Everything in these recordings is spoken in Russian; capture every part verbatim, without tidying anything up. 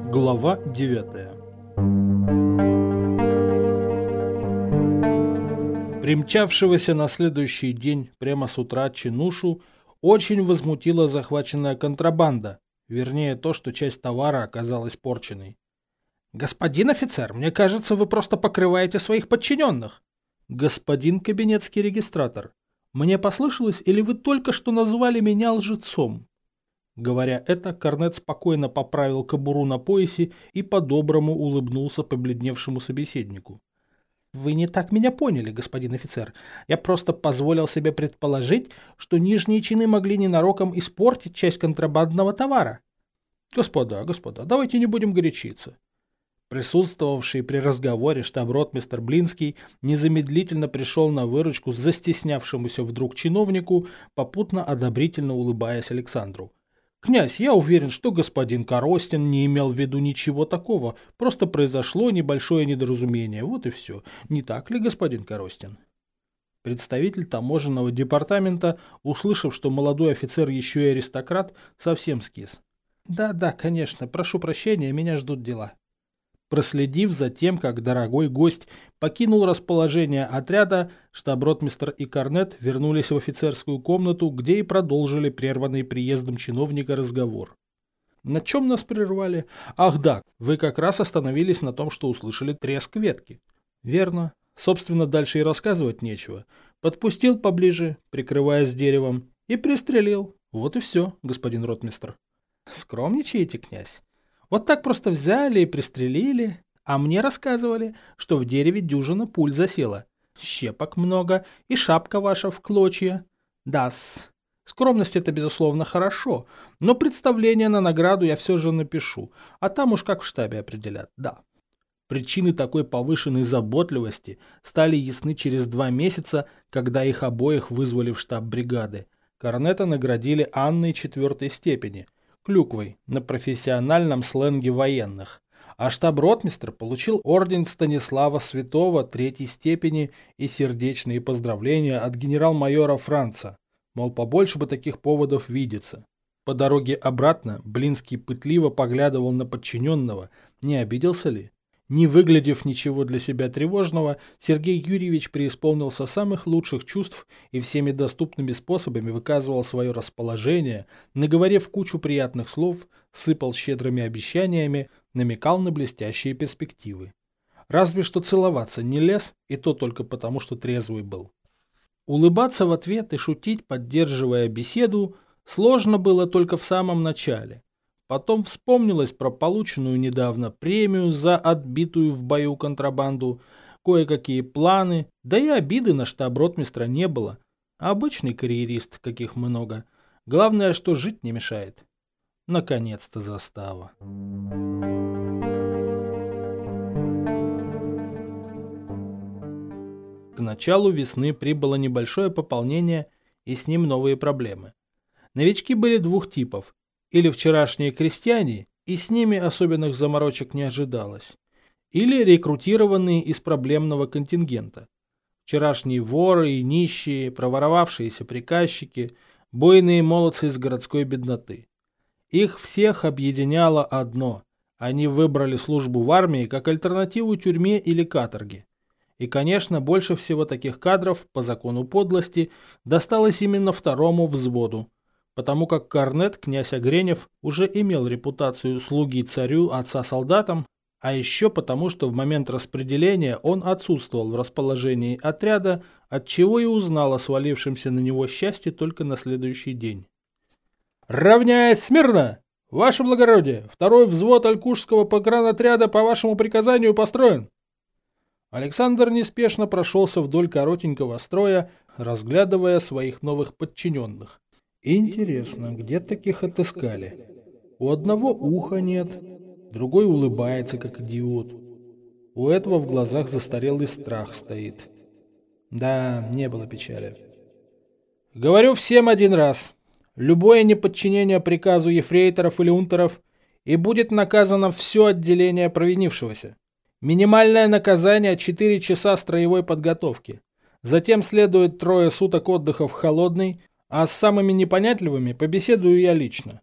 Глава девятая. Примчавшегося на следующий день прямо с утра чинушу очень возмутила захваченная контрабанда, вернее то, что часть товара оказалась порченной. «Господин офицер, мне кажется, вы просто покрываете своих подчиненных». «Господин кабинетский регистратор, мне послышалось, или вы только что назвали меня лжецом?» Говоря это, корнет спокойно поправил кобуру на поясе и по-доброму улыбнулся побледневшему собеседнику. «Вы не так меня поняли, господин офицер. Я просто позволил себе предположить, что нижние чины могли ненароком испортить часть контрабандного товара». «Господа, господа, давайте не будем горячиться». Присутствовавший при разговоре штаб-ротмистр Блинский незамедлительно пришел на выручку застеснявшемуся вдруг чиновнику, попутно одобрительно улыбаясь Александру. «Князь, я уверен, что господин Коростин не имел в виду ничего такого, просто произошло небольшое недоразумение, вот и все. Не так ли, господин Коростин?» Представитель таможенного департамента, услышав, что молодой офицер еще и аристократ, совсем скис. «Да-да, конечно, прошу прощения, меня ждут дела». Проследив за тем, как дорогой гость покинул расположение отряда, штаб-ротмистр и корнет вернулись в офицерскую комнату, где и продолжили прерванный приездом чиновника разговор. «На чем нас прервали? Ах да, вы как раз остановились на том, что услышали треск ветки». «Верно. Собственно, дальше и рассказывать нечего. Подпустил поближе, прикрываясь деревом, и пристрелил. Вот и все, господин ротмистр». «Скромничаете, князь? Вот так просто взяли и пристрелили, а мне рассказывали, что в дереве дюжина пуль засела, щепок много и шапка ваша в клочья. Да-с, скромность это безусловно хорошо, но представление на награду я все же напишу, а там уж как в штабе определят, да». Причины такой повышенной заботливости стали ясны через два месяца, когда их обоих вызвали в штаб бригады. Корнета наградили Анной четвертой степени, клюквой, на профессиональном сленге военных, а штаб-ротмистр получил орден Станислава Святого третьей степени и сердечные поздравления от генерал-майора Франца, мол, побольше бы таких поводов видеться. По дороге обратно Блинский пытливо поглядывал на подчиненного, не обиделся ли. Не выглядев ничего для себя тревожного, Сергей Юрьевич преисполнился самых лучших чувств и всеми доступными способами выказывал свое расположение, наговорив кучу приятных слов, сыпал щедрыми обещаниями, намекал на блестящие перспективы. Разве что целоваться не лез, и то только потому, что трезвый был. Улыбаться в ответ и шутить, поддерживая беседу, сложно было только в самом начале. Потом вспомнилось про полученную недавно премию за отбитую в бою контрабанду, кое-какие планы, да и обиды на штаб-ротмистра не было. Обычный карьерист, каких много. Главное, что жить не мешает. Наконец-то застава. К началу весны прибыло небольшое пополнение, и с ним новые проблемы. Новички были двух типов. Или вчерашние крестьяне, и с ними особенных заморочек не ожидалось, или рекрутированные из проблемного контингента. Вчерашние воры и нищие, проворовавшиеся приказчики, буйные молодцы из городской бедноты. Их всех объединяло одно – они выбрали службу в армии как альтернативу тюрьме или каторге. И, конечно, больше всего таких кадров, по закону подлости, досталось именно второму взводу, потому как корнет князь Огренев уже имел репутацию слуги царю отца солдатам, а еще потому, что в момент распределения он отсутствовал в расположении отряда, отчего и узнал о свалившемся на него счастье только на следующий день. «Равняясь смирно! Ваше благородие, второй взвод Алькушского погранотряда по вашему приказанию построен!» Александр неспешно прошелся вдоль коротенького строя, разглядывая своих новых подчиненных. Интересно, где таких отыскали? У одного уха нет, другой улыбается, как идиот. У этого в глазах застарелый страх стоит. Да, не было печали. Говорю всем один раз. Любое неподчинение приказу ефрейторов или унтеров, и будет наказано все отделение провинившегося. Минимальное наказание – четыре часа строевой подготовки. Затем следует трое суток отдыха в холодной, а с самыми непонятливыми побеседую я лично.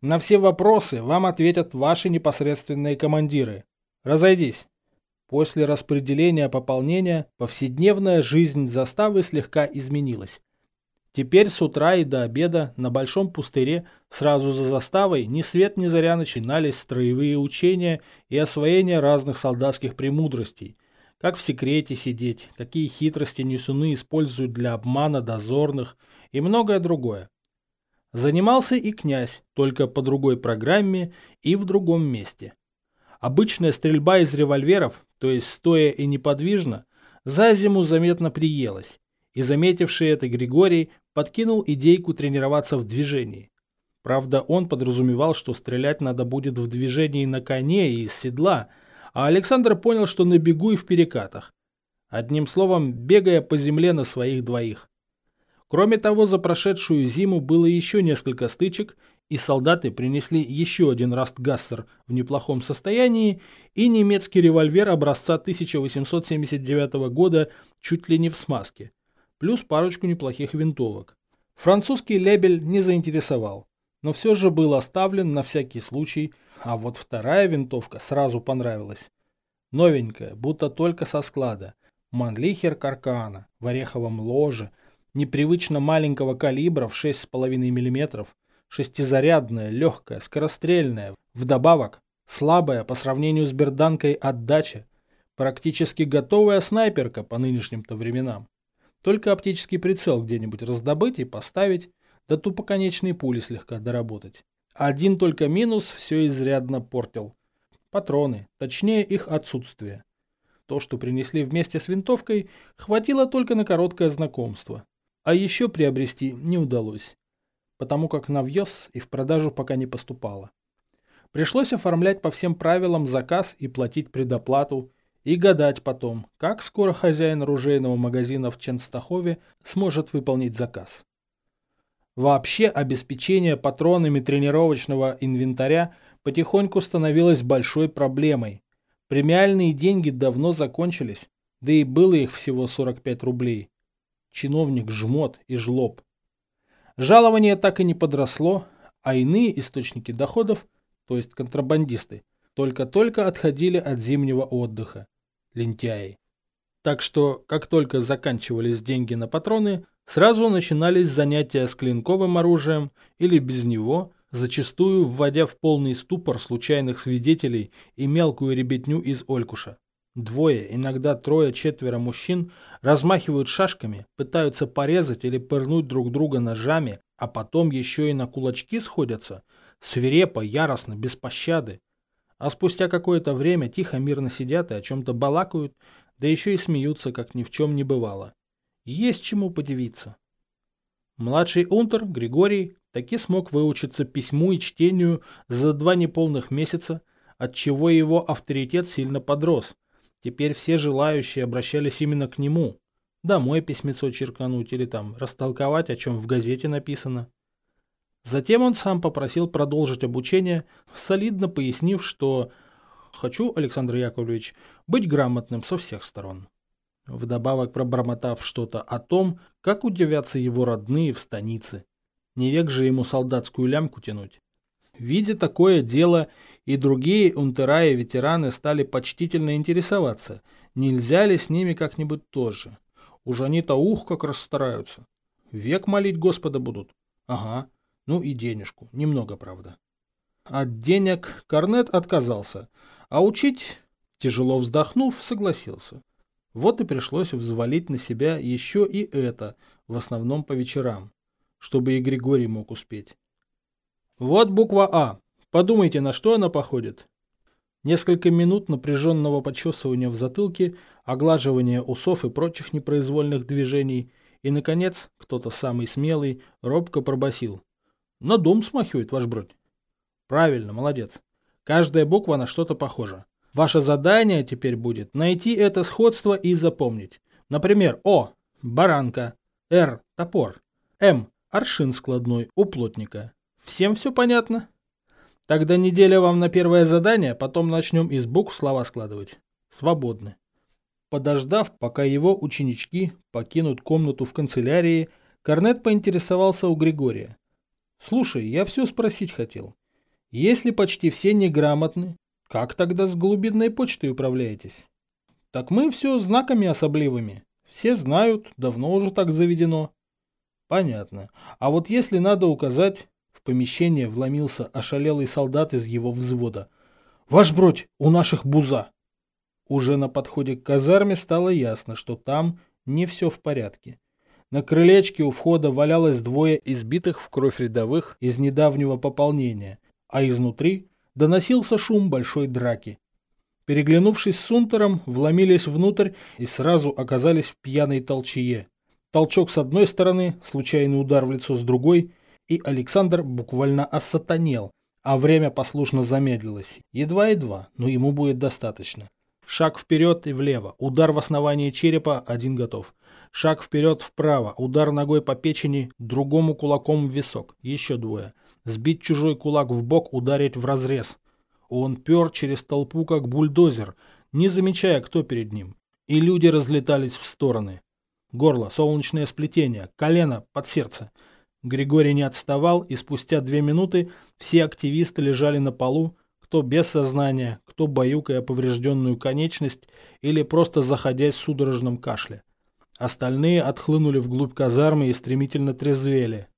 На все вопросы вам ответят ваши непосредственные командиры. Разойдись. После распределения пополнения повседневная жизнь заставы слегка изменилась. Теперь с утра и до обеда на Большом пустыре сразу за заставой ни свет ни заря начинались строевые учения и освоение разных солдатских премудростей. Как в секрете сидеть, какие хитрости несуны используют для обмана дозорных и многое другое. Занимался и князь, только по другой программе и в другом месте. Обычная стрельба из револьверов, то есть стоя и неподвижно, за зиму заметно приелась, и заметивший это Григорий подкинул идейку тренироваться в движении. Правда, он подразумевал, что стрелять надо будет в движении на коне и из седла, а Александр понял, что на бегу и в перекатах. Одним словом, бегая по земле на своих двоих. Кроме того, за прошедшую зиму было еще несколько стычек, и солдаты принесли еще один Растгассер в неплохом состоянии и немецкий револьвер образца тысяча восемьсот семьдесят девятого года чуть ли не в смазке, плюс парочку неплохих винтовок. Французский лебель не заинтересовал, но все же был оставлен на всякий случай, а вот вторая винтовка сразу понравилась. Новенькая, будто только со склада, Манлихер Каркана в ореховом ложе, непривычно маленького калибра в шесть с половиной миллиметров, шестизарядная, легкая, скорострельная, вдобавок слабая по сравнению с берданкой отдача, практически готовая снайперка по нынешним-то временам. Только оптический прицел где-нибудь раздобыть и поставить, да тупоконечные пули слегка доработать. Один только минус все изрядно портил. Патроны, точнее их отсутствие. То, что принесли вместе с винтовкой, хватило только на короткое знакомство. А еще приобрести не удалось, потому как на вьез и в продажу пока не поступало. Пришлось оформлять по всем правилам заказ и платить предоплату, и гадать потом, как скоро хозяин оружейного магазина в Ченстахове сможет выполнить заказ. Вообще обеспечение патронами тренировочного инвентаря потихоньку становилось большой проблемой. Премиальные деньги давно закончились, да и было их всего сорок пять рублей. Чиновник жмот и жлоб. Жалование так и не подросло, а иные источники доходов, то есть контрабандисты, только-только отходили от зимнего отдыха. Лентяи. Так что, как только заканчивались деньги на патроны, сразу начинались занятия с клинковым оружием или без него, зачастую вводя в полный ступор случайных свидетелей и мелкую ребятню из Олькуша. Двое, иногда трое-четверо мужчин размахивают шашками, пытаются порезать или пырнуть друг друга ножами, а потом еще и на кулачки сходятся, свирепо, яростно, без пощады. А спустя какое-то время тихо мирно сидят и о чем-то балакают, да еще и смеются, как ни в чем не бывало. Есть чему подивиться. Младший унтер Григорий таки смог выучиться письму и чтению за два неполных месяца, отчего его авторитет сильно подрос. Теперь все желающие обращались именно к нему. Домой письмецо черкануть или там растолковать, о чем в газете написано. Затем он сам попросил продолжить обучение, солидно пояснив, что «хочу, Александр Яковлевич, быть грамотным со всех сторон». Вдобавок пробормотав что-то о том, как удивятся его родные в станице. Не век же ему солдатскую лямку тянуть. Видя такое дело, и другие унтера и ветераны стали почтительно интересоваться, нельзя ли с ними как-нибудь тоже. Уж они-то ух как расстараются. Век молить Господа будут. Ага, ну и денежку, немного, правда. От денег Корнет отказался, а учить, тяжело вздохнув, согласился. Вот и пришлось взвалить на себя еще и это, в основном по вечерам, чтобы и Григорий мог успеть. Вот буква А. Подумайте, на что она походит. Несколько минут напряженного почесывания в затылке, оглаживания усов и прочих непроизвольных движений, и, наконец, кто-то самый смелый робко пробасил. На дом смахивает, ваш бродь. Правильно, молодец. Каждая буква на что-то похожа. Ваше задание теперь будет найти это сходство и запомнить. Например, О – баранка, Р – топор, М – аршин складной у плотника. Всем все понятно? Тогда неделя вам на первое задание, потом начнем из букв слова складывать. Свободны. Подождав, пока его ученички покинут комнату в канцелярии, Корнет поинтересовался у Григория. «Слушай, я все спросить хотел. Если почти все неграмотны, как тогда с глубинной почтой управляетесь? Так мы все знаками особливыми. Все знают, давно уже так заведено. Понятно. А вот если надо указать... В помещение вломился ошалелый солдат из его взвода. «Ваш бродь, у наших буза!» Уже на подходе к казарме стало ясно, что там не все в порядке. На крылечке у входа валялось двое избитых в кровь рядовых из недавнего пополнения, а изнутри доносился шум большой драки. Переглянувшись с Унтером, вломились внутрь и сразу оказались в пьяной толчее. Толчок с одной стороны, случайный удар в лицо с другой, и Александр буквально осатанел, а время послушно замедлилось. Едва-едва, но ему будет достаточно. Шаг вперед и влево, удар в основании черепа, один готов. Шаг вперед вправо, удар ногой по печени, другому кулаком в висок, еще двое. Сбить чужой кулак в бок, ударить в разрез. Он пер через толпу, как бульдозер, не замечая, кто перед ним. И люди разлетались в стороны. Горло, солнечное сплетение, колено под сердце. Григорий не отставал, и спустя две минуты все активисты лежали на полу, кто без сознания, кто баюкая поврежденную конечность или просто заходясь в судорожном кашле. Остальные отхлынули вглубь казармы и стремительно трезвели.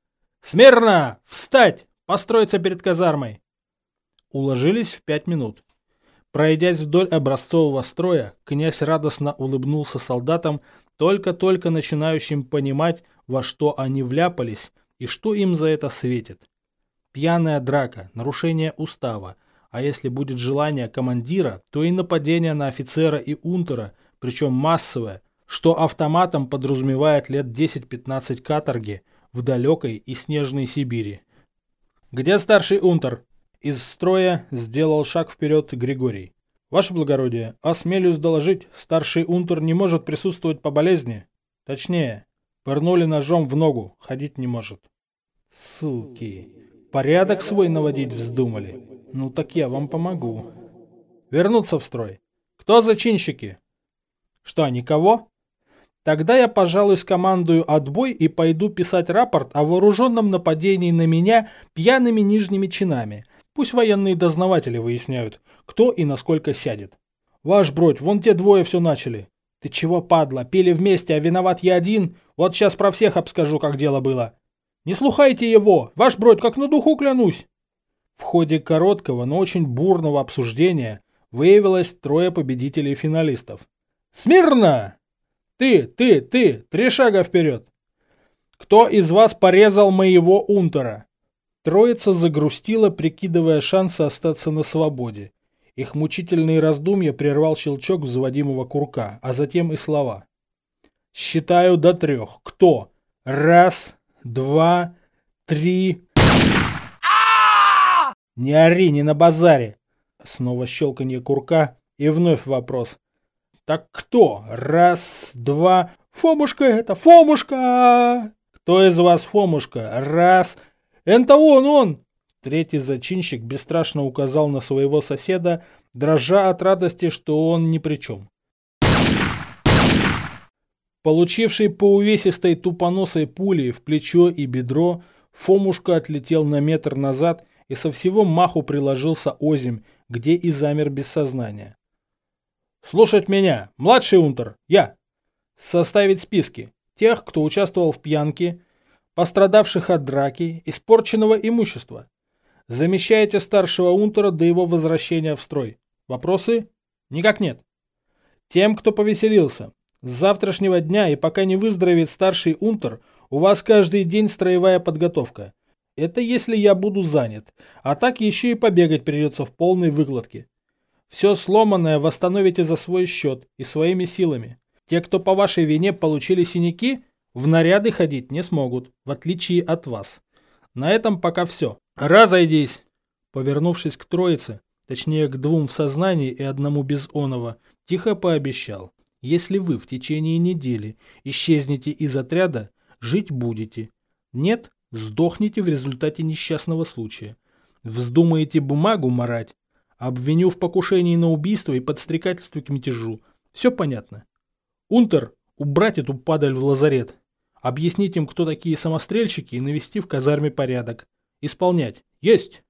«Смирно! Встать! Построиться перед казармой!» Уложились в пять минут. Пройдясь вдоль образцового строя, князь радостно улыбнулся солдатам, только-только начинающим понимать, во что они вляпались и что им за это светит. Пьяная драка, нарушение устава, а если будет желание командира, то и нападение на офицера и унтера, причем массовое, что автоматом подразумевает лет десять-пятнадцать каторги в далекой и снежной Сибири. «Где старший унтер?» Из строя сделал шаг вперед Григорий. «Ваше благородие, осмелюсь доложить, старший унтер не может присутствовать по болезни. Точнее, пырнули ножом в ногу, ходить не может». «Суки, порядок свой наводить вздумали? Ну так я вам помогу». «Вернуться в строй. Кто зачинщики?» «Что, никого?» «Тогда я, пожалуй, скомандую отбой и пойду писать рапорт о вооруженном нападении на меня пьяными нижними чинами. Пусть военные дознаватели выясняют, кто и насколько сядет». «Ваш бродь, вон те двое все начали». «Ты чего, падла, пили вместе, а виноват я один? Вот сейчас про всех обскажу, как дело было». «Не слухайте его, ваш бродь, как на духу клянусь». В ходе короткого, но очень бурного обсуждения выявилось трое победителей-финалистов. «Смирно! Ты, ты, ты, три шага вперед! Кто из вас порезал моего унтера?» Троица загрустила, прикидывая шансы остаться на свободе. Их мучительные раздумья прервал щелчок взводимого курка, а затем и слова. «Считаю до трех. Кто? Раз, два, три...» «Не ори, не на базаре!» Снова щелканье курка и вновь вопрос. «Так кто? Раз, два...» «Фомушка это! Фомушка!» «Кто из вас Фомушка? Раз...» «Это он, он!» Третий зачинщик бесстрашно указал на своего соседа, дрожа от радости, что он ни при чем. Получивший по увесистой тупоносой пули в плечо и бедро, Фомушка отлетел на метр назад и со всего маху приложился озимь, где и замер без сознания. «Слушать меня, младший унтер, я. Составить списки тех, кто участвовал в пьянке, пострадавших от драки, испорченного имущества. Замещаете старшего унтера до его возвращения в строй. Вопросы? Никак нет. Тем, кто повеселился. С завтрашнего дня и пока не выздоровеет старший унтер, у вас каждый день строевая подготовка. Это если я буду занят. А так еще и побегать придется в полной выкладке. Все сломанное восстановите за свой счет и своими силами. Те, кто по вашей вине получили синяки, в наряды ходить не смогут, в отличие от вас. На этом пока все. Разойдись!» Повернувшись к троице, точнее к двум в сознании и одному без оного, тихо пообещал. «Если вы в течение недели исчезнете из отряда, жить будете. Нет, сдохнете в результате несчастного случая. Вздумаете бумагу марать, обвиню в покушении на убийство и подстрекательстве к мятежу. Все понятно. Унтер, убрать эту падаль в лазарет. Объяснить им, кто такие самострельщики, и навести в казарме порядок. Исполнять. Есть!»